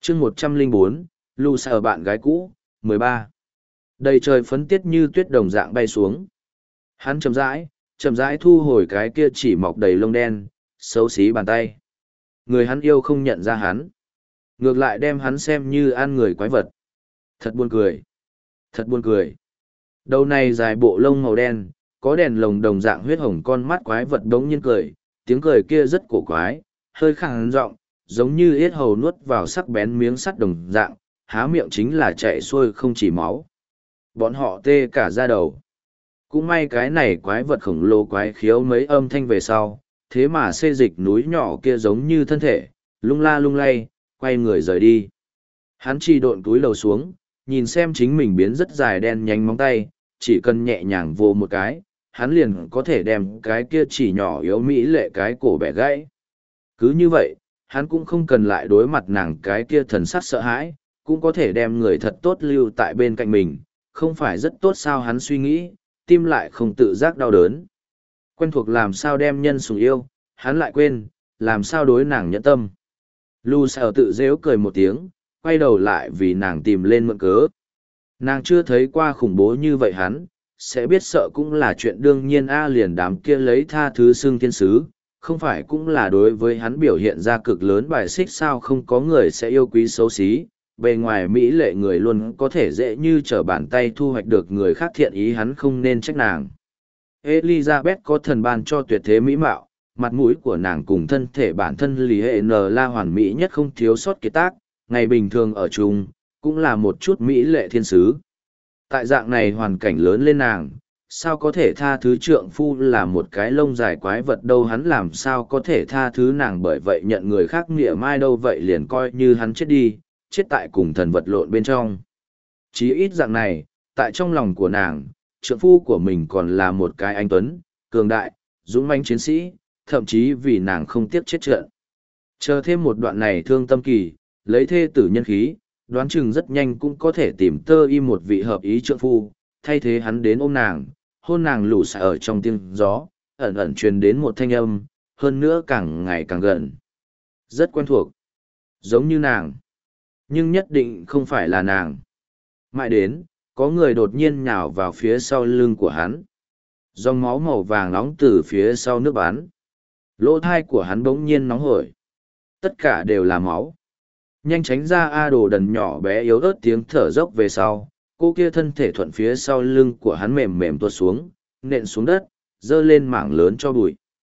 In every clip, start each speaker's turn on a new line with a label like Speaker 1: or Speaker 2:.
Speaker 1: chương 104, Lù Sở bạn gái cũ, 13. Đầy trời phấn tiết như tuyết đồng dạng bay xuống. Hắn chậm rãi thu hồi cái kia chỉ mọc đầy lông đen, xấu xí bàn tay. Người hắn yêu không nhận ra hắn. Ngược lại đem hắn xem như ăn người quái vật. Thật buồn cười. Thật buồn cười. Đầu này dài bộ lông màu đen, có đèn lồng đồng dạng huyết hồng con mắt quái vật đống nhiên cười, tiếng cười kia rất cổ quái, hơi khàn giọng, giống như yết hầu nuốt vào sắc bén miếng sắt đồng dạng, há miệng chính là chạy xuôi không chỉ máu. Bọn họ tê cả da đầu. Cũng may cái này quái vật khổng lồ quái khiếu mấy âm thanh về sau, thế mà xê dịch núi nhỏ kia giống như thân thể, lung la lung lay, quay người rời đi. Hắn chỉ độn túi lầu xuống, nhìn xem chính mình biến rất dài đen nhánh móng tay, chỉ cần nhẹ nhàng vô một cái, hắn liền có thể đem cái kia chỉ nhỏ yếu mỹ lệ cái cổ bẻ gãy. Cứ như vậy, hắn cũng không cần lại đối mặt nàng cái kia thần sắc sợ hãi, cũng có thể đem người thật tốt lưu tại bên cạnh mình, không phải rất tốt sao hắn suy nghĩ, tim lại không tự giác đau đớn. Quen thuộc làm sao đem nhân sủng yêu, hắn lại quên, làm sao đối nàng nhẫn tâm. Lu Sở tự dễu cười một tiếng, quay đầu lại vì nàng tìm lên mượn cớ. Nàng chưa thấy qua khủng bố như vậy hắn, sẽ biết sợ cũng là chuyện đương nhiên liền đám kia lấy tha thứ xưng thiên sứ, không phải cũng là đối với hắn biểu hiện ra cực lớn bài xích sao không có người sẽ yêu quý xấu xí, bề ngoài mỹ lệ người luôn có thể dễ như trở bàn tay thu hoạch được người khác thiện ý hắn không nên trách nàng. Elizabeth có thần ban cho tuyệt thế mỹ mạo, mặt mũi của nàng cùng thân thể bản thân lý hệ n la hoàn mỹ nhất không thiếu sót kiệt tác, ngày bình thường ở chung, cũng là một chút mỹ lệ thiên sứ. Tại dạng này hoàn cảnh lớn lên nàng, sao có thể tha thứ trượng phu là một cái lông dài quái vật đâu hắn làm sao có thể tha thứ nàng bởi vậy nhận người khác nghĩa mai đâu vậy liền coi như hắn chết đi, chết tại cùng thần vật lộn bên trong. Chí ít dạng này, tại trong lòng của nàng, trượng phu của mình còn là một cái anh tuấn, cường đại, dũng mãnh chiến sĩ, thậm chí vì nàng không tiếc chết trận. Chờ thêm một đoạn này thương tâm kỳ, lấy thê tử nhân khí, đoán chừng rất nhanh cũng có thể tìm tơ y một vị hợp ý trượng phu, thay thế hắn đến ôm nàng, hôn nàng lù xả ở trong tiếng gió, ẩn ẩn truyền đến một thanh âm, hơn nữa càng ngày càng gần. Rất quen thuộc. Giống như nàng. Nhưng nhất định không phải là nàng. Mãi đến, có người đột nhiên nhào vào phía sau lưng của hắn. Dòng máu màu vàng nóng từ phía sau nước bắn. Lỗ thai của hắn bỗng nhiên nóng hổi. Tất cả đều là máu. Nhanh tránh ra đồ đần nhỏ bé yếu ớt tiếng thở dốc về sau. Cô kia thân thể thuận phía sau lưng của hắn mềm mềm tuột xuống, nện xuống đất, dơ lên mảng lớn cho bụi.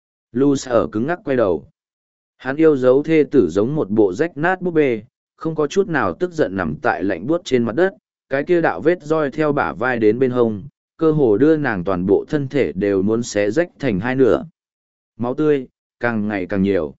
Speaker 1: Lu Sở cứng ngắc quay đầu. Hắn yêu dấu thê tử giống một bộ rách nát búp bê, không có chút nào tức giận nằm tại lạnh buốt trên mặt đất, cái kia đạo vết roi theo bả vai đến bên hông, cơ hồ đưa nàng toàn bộ thân thể đều muốn xé rách thành hai nửa. Máu tươi, càng ngày càng nhiều.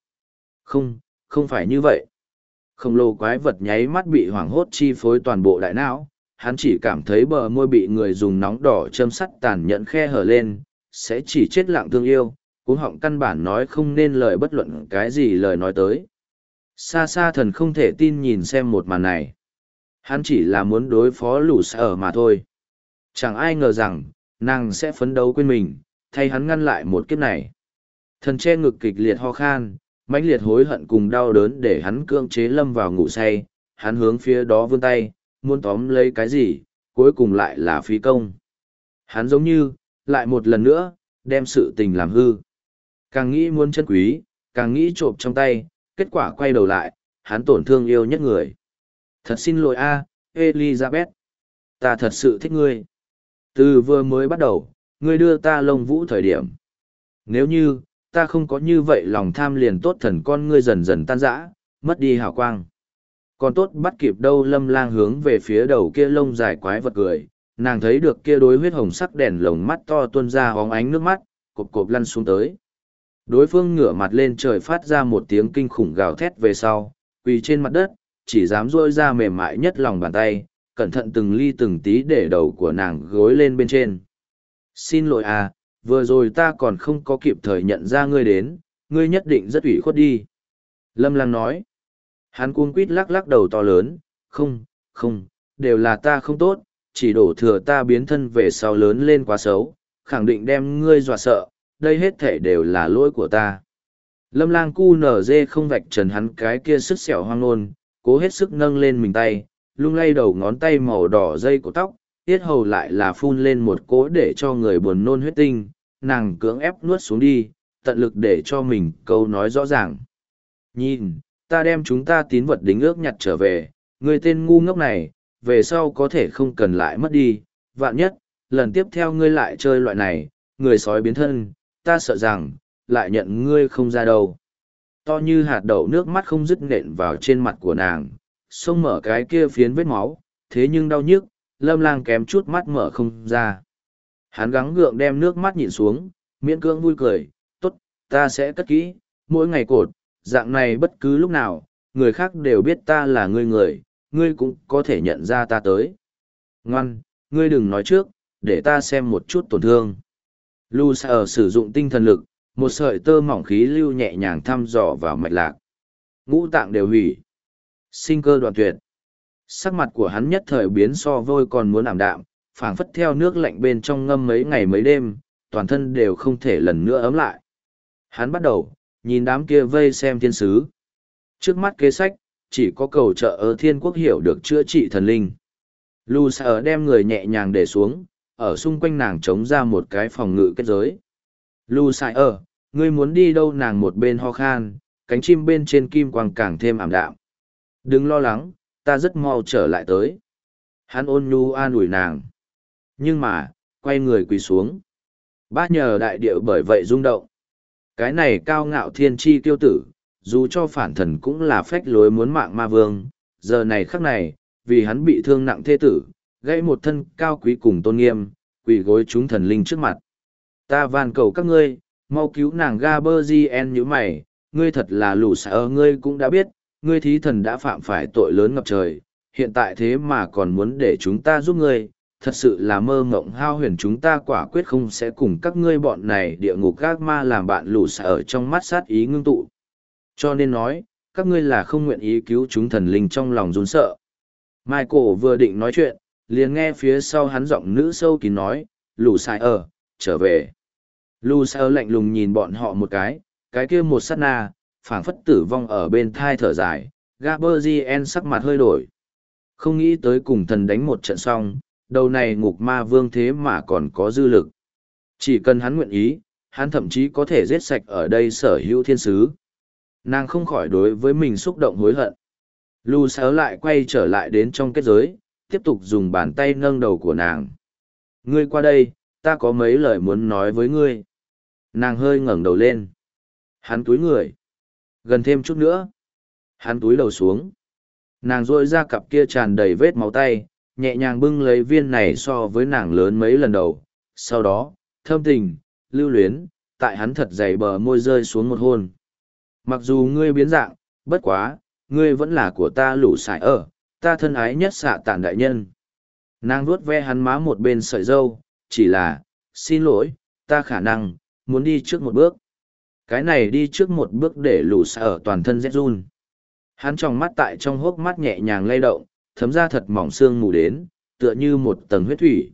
Speaker 1: Không phải như vậy. Khổng lồ quái vật nháy mắt bị hoảng hốt chi phối toàn bộ đại não, hắn chỉ cảm thấy bờ môi bị người dùng nóng đỏ châm sắt tàn nhẫn khe hở lên, sẽ chỉ chết lặng thương yêu, cuống họng căn bản nói không nên lời bất luận cái gì lời nói tới. Xa xa thần không thể tin nhìn xem một màn này. Hắn chỉ là muốn đối phó Lù Sở mà thôi. Chẳng ai ngờ rằng, nàng sẽ phấn đấu quên mình, thay hắn ngăn lại một kiếp này. Thần che ngực kịch liệt ho khan, mãnh liệt hối hận cùng đau đớn để hắn cưỡng chế lâm vào ngủ say, hắn hướng phía đó vươn tay, muốn tóm lấy cái gì, cuối cùng lại là phí công. Hắn giống như, lại một lần nữa, đem sự tình làm hư. Càng nghĩ muốn chân quý, càng nghĩ trộm trong tay, kết quả quay đầu lại, hắn tổn thương yêu nhất người. Thật xin lỗi Elizabeth. Ta thật sự thích ngươi. Từ vừa mới bắt đầu, ngươi đưa ta lông vũ thời điểm. Nếu như, ta không có như vậy lòng tham liền tốt thần con ngươi dần dần tan rã, mất đi hào quang. Còn tốt bắt kịp đâu Lâm Lang hướng về phía đầu kia lông dài quái vật cười, nàng thấy được kia đối huyết hồng sắc đèn lồng mắt to tuôn ra hóng ánh nước mắt, cộp cộp lăn xuống tới. Đối phương ngửa mặt lên trời phát ra một tiếng kinh khủng gào thét về sau, quỳ trên mặt đất, chỉ dám duỗi ra mềm mại nhất lòng bàn tay, cẩn thận từng ly từng tí để đầu của nàng gối lên bên trên. Xin lỗi vừa rồi ta còn không có kịp thời nhận ra ngươi đến, ngươi nhất định rất ủy khuất đi. Lâm Lang nói. Hắn cuống quýt lắc lắc đầu to lớn, không, đều là ta không tốt, chỉ đổ thừa ta biến thân về sau lớn lên quá xấu, khẳng định đem ngươi dọa sợ, đây hết thể đều là lỗi của ta. Lâm Lang cu nở dê không vạch trần hắn cái kia sức sẹo hoang nôn, cố hết sức nâng lên mình tay, lung lay đầu ngón tay màu đỏ dây của tóc, tiết hầu lại là phun lên một cỗ để cho người buồn nôn huyết tinh, nàng cưỡng ép nuốt xuống đi, tận lực để cho mình câu nói rõ ràng. Nhìn, ta đem chúng ta tín vật đính ước nhặt trở về, người tên ngu ngốc này, về sau có thể không cần lại mất đi, vạn nhất, lần tiếp theo ngươi lại chơi loại này, người sói biến thân, ta sợ rằng, lại nhận ngươi không ra đâu. To như hạt đậu nước mắt không dứt nện vào trên mặt của nàng, xông mở cái kia phiến vết máu, thế nhưng đau nhức, Lâm Lang kém chút mắt mở không ra. Hắn gắng gượng đem nước mắt nhịn xuống, miễn cưỡng vui cười, tốt, ta sẽ cất kỹ, mỗi ngày cột, dạng này bất cứ lúc nào, người khác đều biết ta là người, ngươi cũng có thể nhận ra ta tới. Ngoan, ngươi đừng nói trước, để ta xem một chút tổn thương. Lu Sa sử dụng tinh thần lực, một sợi tơ mỏng khí lưu nhẹ nhàng thăm dò vào mạch lạc. Ngũ tạng đều hủy. Sinh cơ đoạn tuyệt. Sắc mặt của hắn nhất thời biến so vôi còn muốn ảm đạm, phảng phất theo nước lạnh bên trong ngâm mấy ngày mấy đêm, toàn thân đều không thể lần nữa ấm lại. Hắn bắt đầu, nhìn đám kia vây xem thiên sứ. Trước mắt kế sách, chỉ có cầu trợ ở thiên quốc hiểu được chữa trị thần linh. Lu Sa đem người nhẹ nhàng để xuống, ở xung quanh nàng chống ra một cái phòng ngự kết giới. Lu Sa ngươi muốn đi đâu? Nàng một bên ho khan, cánh chim bên trên kim quang càng thêm ảm đạm. Đừng lo lắng, ta rất mau trở lại tới. Hắn ôn nhu an ủi nàng. Nhưng mà, quay người quỳ xuống. Bát nhờ đại địa bởi vậy rung động. Cái này cao ngạo thiên chi tiêu tử, dù cho phản thần cũng là phách lối muốn mạng ma vương, giờ này khắc này, vì hắn bị thương nặng thê tử, gãy một thân cao quý cùng tôn nghiêm, quỳ gối chúng thần linh trước mặt. Ta van cầu các ngươi, mau cứu nàng Gaberzien như mày, ngươi thật là Lu Sa ngươi cũng đã biết, ngươi thí thần đã phạm phải tội lớn ngập trời, hiện tại thế mà còn muốn để chúng ta giúp ngươi, thật sự là mơ mộng hao huyền, chúng ta quả quyết không sẽ cùng các ngươi bọn này địa ngục ác ma làm bạn. Lu Sa trong mắt sát ý ngưng tụ. Cho nên nói, các ngươi là không nguyện ý cứu chúng thần linh trong lòng run sợ. Michael vừa định nói chuyện, liền nghe phía sau hắn giọng nữ sâu kín nói, Lu Sa trở về. Lu Sa lạnh lùng nhìn bọn họ một cái kia một sát na, phảng phất tử vong ở bên thai thở dài, Gaberzien sắc mặt hơi đổi. Không nghĩ tới cùng thần đánh một trận xong, đầu này ngục ma vương thế mà còn có dư lực. Chỉ cần hắn nguyện ý, hắn thậm chí có thể giết sạch ở đây sở hữu thiên sứ. Nàng không khỏi đối với mình xúc động hối hận. Lu Sa lại quay trở lại đến trong kết giới, tiếp tục dùng bàn tay nâng đầu của nàng. Ngươi qua đây, ta có mấy lời muốn nói với ngươi. Nàng hơi ngẩng đầu lên. Hắn túi người. Gần thêm chút nữa. Hắn túi đầu xuống. Nàng rôi ra cặp kia tràn đầy vết máu tay, nhẹ nhàng bưng lấy viên này so với nàng lớn mấy lần đầu. Sau đó, thâm tình, lưu luyến, tại hắn thật dày bờ môi rơi xuống một hôn. Mặc dù ngươi biến dạng, bất quá, ngươi vẫn là của ta. Lu Sa ta thân ái nhất xạ tản đại nhân. Nàng vuốt ve hắn má một bên sợi dâu, chỉ là, xin lỗi, ta khả năng, muốn đi trước một bước. Cái này đi trước một bước để Lu Sa toàn thân rét run. Hắn trong mắt tại trong hốc mắt nhẹ nhàng lay động, thấm ra thật mỏng xương mù đến, tựa như một tầng huyết thủy.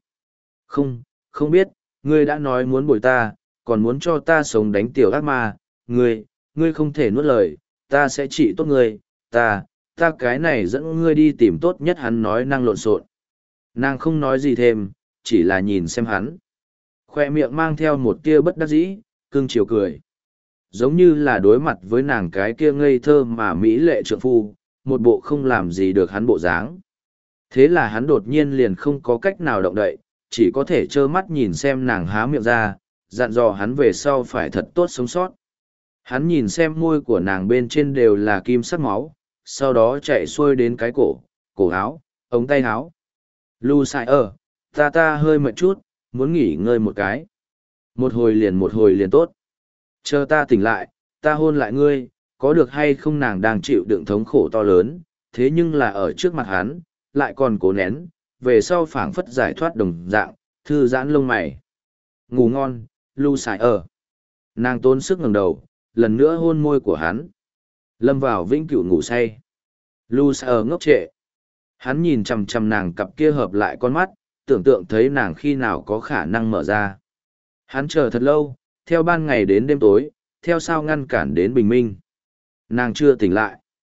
Speaker 1: Không biết, ngươi đã nói muốn bồi ta, còn muốn cho ta sống đánh tiểu ác ma, ngươi không thể nuốt lời, ta sẽ trị tốt ngươi, ta cái này dẫn ngươi đi tìm tốt nhất. Hắn nói năng lộn xộn. Nàng không nói gì thêm, chỉ là nhìn xem hắn. Khoe miệng mang theo một tia bất đắc dĩ, cưng chiều cười. Giống như là đối mặt với nàng cái kia ngây thơ mà mỹ lệ trượng phu, một bộ không làm gì được hắn bộ dáng. Thế là hắn đột nhiên liền không có cách nào động đậy, chỉ có thể trơ mắt nhìn xem nàng há miệng ra, dặn dò hắn về sau phải thật tốt sống sót. Hắn nhìn xem môi của nàng bên trên đều là kim sắc máu, sau đó chạy xuôi đến cái cổ áo, ống tay áo. Lu Sa ta hơi mệt chút, muốn nghỉ ngơi một cái. Một hồi liền tốt. Chờ ta tỉnh lại, ta hôn lại ngươi, có được hay không? Nàng đang chịu đựng thống khổ to lớn, thế nhưng là ở trước mặt hắn, lại còn cố nén, về sau phảng phất giải thoát đồng dạng, thư giãn lông mày. Ngủ ngon, Lu Sa Nàng tốn sức ngẩng đầu, lần nữa hôn môi của hắn. Lâm vào vĩnh cửu ngủ say. Lu Sa ngốc trệ. Hắn nhìn chằm chằm nàng cặp kia hợp lại con mắt, tưởng tượng thấy nàng khi nào có khả năng mở ra. Hắn chờ thật lâu, theo ban ngày đến đêm tối, theo sao ngăn cản đến bình minh. Nàng chưa tỉnh lại.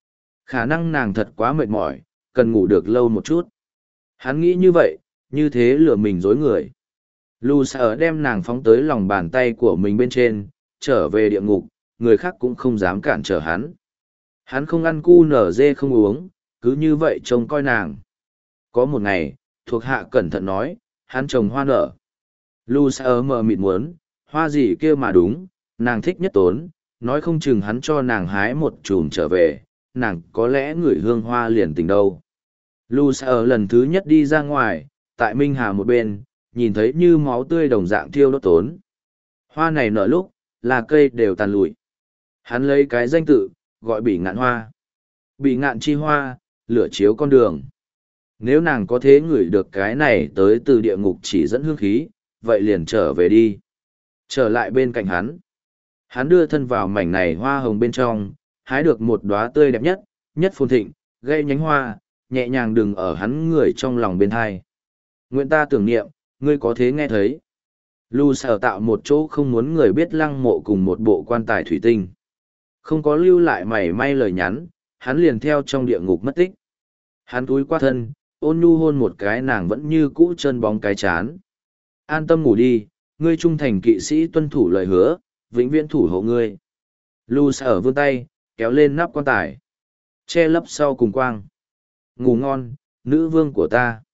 Speaker 1: Khả năng nàng thật quá mệt mỏi, cần ngủ được lâu một chút. Hắn nghĩ như vậy, như thế lừa mình dối người. Lù sở đem nàng phóng tới lòng bàn tay của mình bên trên, trở về địa ngục, người khác cũng không dám cản trở hắn. Hắn không ăn cu nở dê không uống, cứ như vậy trông coi nàng. Có một ngày, thuộc hạ cẩn thận nói, hắn trồng hoa nở. Lù sở mờ mịt muốn, hoa gì kia mà đúng, nàng thích nhất tốn, nói không chừng hắn cho nàng hái một chùm trở về, nàng có lẽ ngửi hương hoa liền tình đâu. Lù sở lần thứ nhất đi ra ngoài, tại Minh Hà một bên, nhìn thấy như máu tươi đồng dạng thiêu đốt tốn. Hoa này nở lúc, là cây đều tàn lụi. Hắn lấy cái danh tự, gọi bỉ ngạn hoa. Bỉ ngạn chi hoa, lửa chiếu con đường. Nếu nàng có thế ngửi được cái này tới từ địa ngục chỉ dẫn hương khí, vậy liền trở về đi. Trở lại bên cạnh hắn. Hắn đưa thân vào mảnh này hoa hồng bên trong, hái được một đóa tươi đẹp nhất, nhất phồn thịnh, gây nhánh hoa, nhẹ nhàng đừng ở hắn người trong lòng bên thai. Nguyện ta tưởng niệm, ngươi có thế nghe thấy. Lu sở tạo một chỗ không muốn người biết lăng mộ cùng một bộ quan tài thủy tinh. Không có lưu lại mảy may lời nhắn, hắn liền theo trong địa ngục mất tích. Hắn túi qua thân, ôn nhu hôn một cái nàng vẫn như cũ chân bóng cái chán. An tâm ngủ đi, ngươi trung thành kỵ sĩ tuân thủ lời hứa, vĩnh viễn thủ hộ ngươi. Lu sở vươn tay, kéo lên nắp quan tài. Che lấp sau cùng quang. Ngủ ngon, nữ vương của ta.